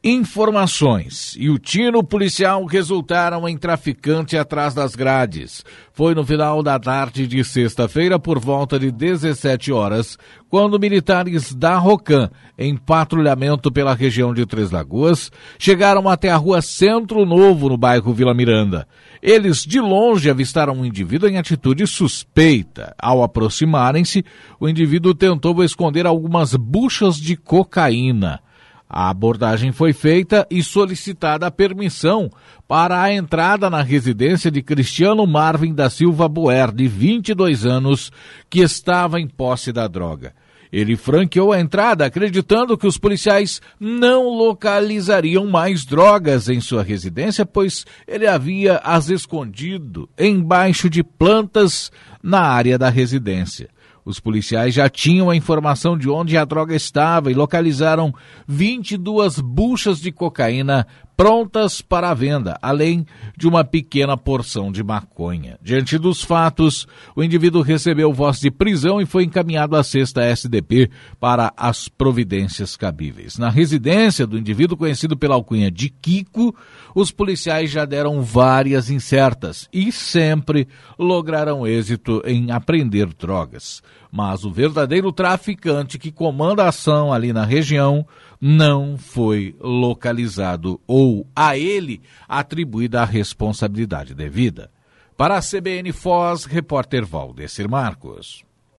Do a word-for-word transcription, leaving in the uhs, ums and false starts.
Informações e o tino policial resultaram em traficante atrás das grades. Foi no final da tarde de sexta-feira, por volta de dezessete horas, quando militares da Rocan, em patrulhamento pela região de Três Lagoas, chegaram até a rua Centro Novo, no bairro Vila Miranda. Eles, de longe, avistaram um indivíduo em atitude suspeita. Ao aproximarem-se, o indivíduo tentou esconder algumas buchas de cocaína. A abordagem foi feita e solicitada a permissão para a entrada na residência de Cristiano Marvin da Silva Boer, de vinte e dois anos, que estava em posse da droga. Ele franqueou a entrada, acreditando que os policiais não localizariam mais drogas em sua residência, pois ele havia as escondido embaixo de plantas na área da residência. Os policiais já tinham a informação de onde a droga estava e localizaram vinte e duas buchas de cocaína prontas para a venda, além de uma pequena porção de maconha. Diante dos fatos, o indivíduo recebeu voz de prisão e foi encaminhado à sexta S D P para as providências cabíveis. Na residência do indivíduo, conhecido pela alcunha de Kiko, os policiais já deram várias incertas e sempre lograram êxito em apreender drogas. Mas o verdadeiro traficante que comanda a ação ali na região não foi localizado ou a ele atribuída a responsabilidade devida. Para a C B N Foz, repórter Valdecir Marcos.